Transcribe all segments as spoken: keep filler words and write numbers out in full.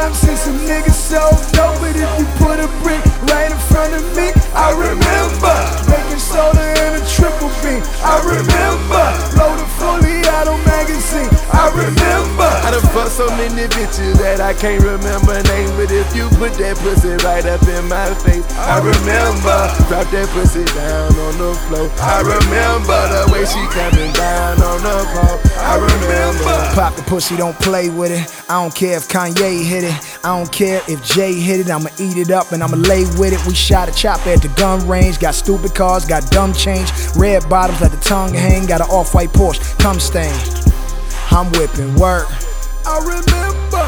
time since a nigga so dope, but if you put a brick right in front of me, I remember making soda in a triple beam. I remember loaded fully out on magazine. I remember I done fucked so many bitches that I can't remember names, but if you put that pussy right up in my face, I remember drop that pussy down on the floor. I remember the way she coming down on the pole. I remember. Pop the pussy, don't play with it. I don't care if Kanye hit it. I don't care if Jay hit it. I'ma eat it up and I'ma lay with it. We shot a chopper at the gun range. Got stupid cars, got dumb change. Red bottoms, let the tongue hang. Got an off-white Porsche, cum stain. I'm whipping work. I remember.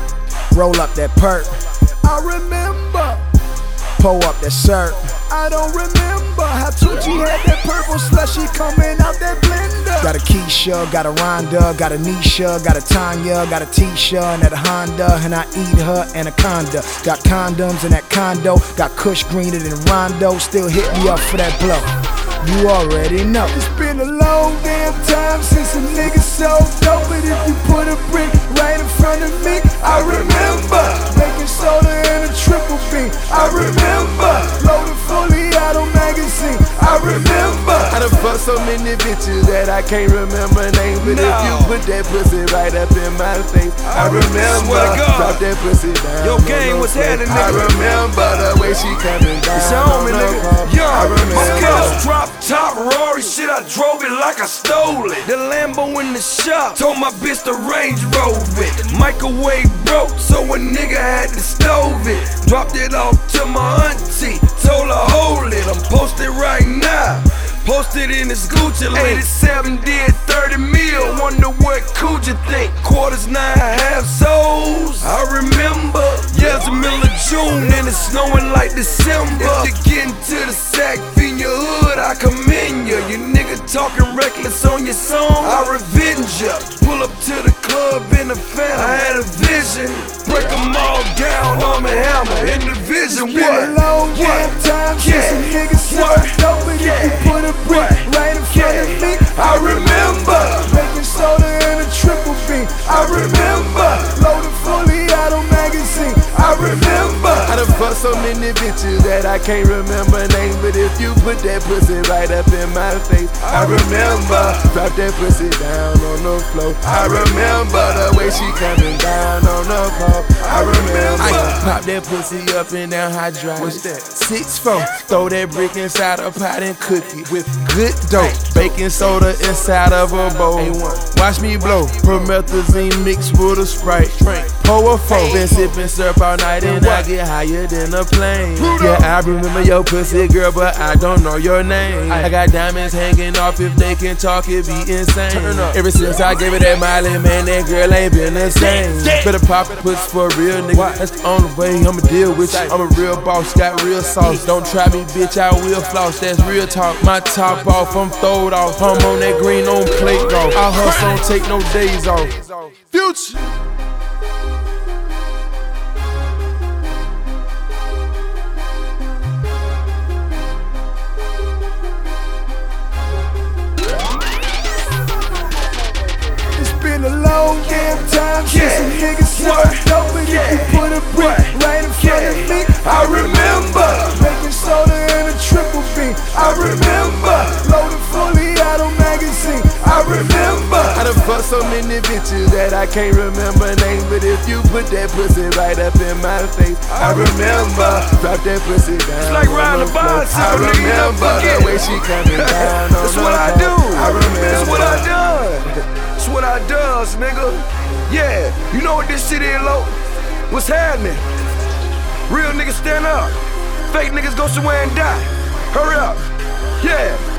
Roll up that perk. I remember. Pull up that shirt. I don't remember how Tucci had that purple slushy coming out that blender. Got a Keisha, got a Rhonda, got a Nisha, got a Tanya, got a Tisha, and at a Honda, and I eat her anaconda. Got condoms in that condo, got Kush greener than Rondo. Still hit me up for that blow. You already know. It's been a long damn time since a nigga so dope, but if you put a brick right in front of me, I remember making soda in a triple beam. I remember loaded fully out on magazine. I remember I done fucked so many bitches that I can't remember names, but no. if you put that pussy right up in my face, I remember drop that pussy down. Yo, gang, what's happening, I nigga? remember the way she coming down. It's on me, nigga. Yo, I remember. my couch drop top Rory shit, I drove it like I stole it. The Lambo in the shop, told my bitch to Range Rover it. Microwave broke, so a nigga had to stove it. Dropped it off to my auntie, told her hold it. I'm posted right now, posted in this Gucci link. eighty-seven did thirty mil, wonder what could you think? Quarters nine half souls, I remember. Yeah, it's the middle of June and it's snowing like December. If you getting to the sack, in your hood, I commend ya. You nigga talking reckless on your song, I revenge ya. Pull up to the club in the Phantom, I had a vision. Break them all down, arm and hammer, in the vision. It's been a long damn time since a nigga so dope, but if you put a brick right in front of me, I remember making soda in a triple beam. I remember loaded fully out on magazine. I remember I done fucked so many bitches that I can't remember names, but if you put that pussy right up in my face, I remember drop that pussy down on the floor. I remember the way she coming down on the pole. I remember I pop that pussy up and down hydraulic. What's that? six four. Throw that brick inside a pot and cook it with good dope. Baking soda inside of a bowl. Watch me blow. Promethazine mixed with a Sprite. Pour a four. Been sipping syrup all night and I get higher than a plane. Yeah, I remember your pussy, girl, but I don't know your name. I got diamonds hanging off, if they can talk, it be insane. Ever since I gave her that Miley, man, that girl ain't been the same. Better pop pussy for a real nigga, that's the only way I'ma deal with you. I'm a real boss, got real sauce. Don't try me, bitch, I will floss, that's real talk. My top off, I'm throwed off. I'm on that green on plate off. I hustle, don't take no days off. Future. been a long damn time since a nigga so dope, but if you put a brick right in front of me, I remember making soda in a triple beam. I remember loaded fully out on magazine. I remember I done fucked so many bitches that I can't remember names, but if you put that pussy right up in my face, I remember drop that pussy down. It's like riding a bicycle, I remember the way she coming down on That's the what I floor. do. I remember. That's what I done. That's what I does, nigga. Yeah, you know what this shit is, low? What's happening? Real niggas stand up. Fake niggas go somewhere and die. Hurry up. Yeah.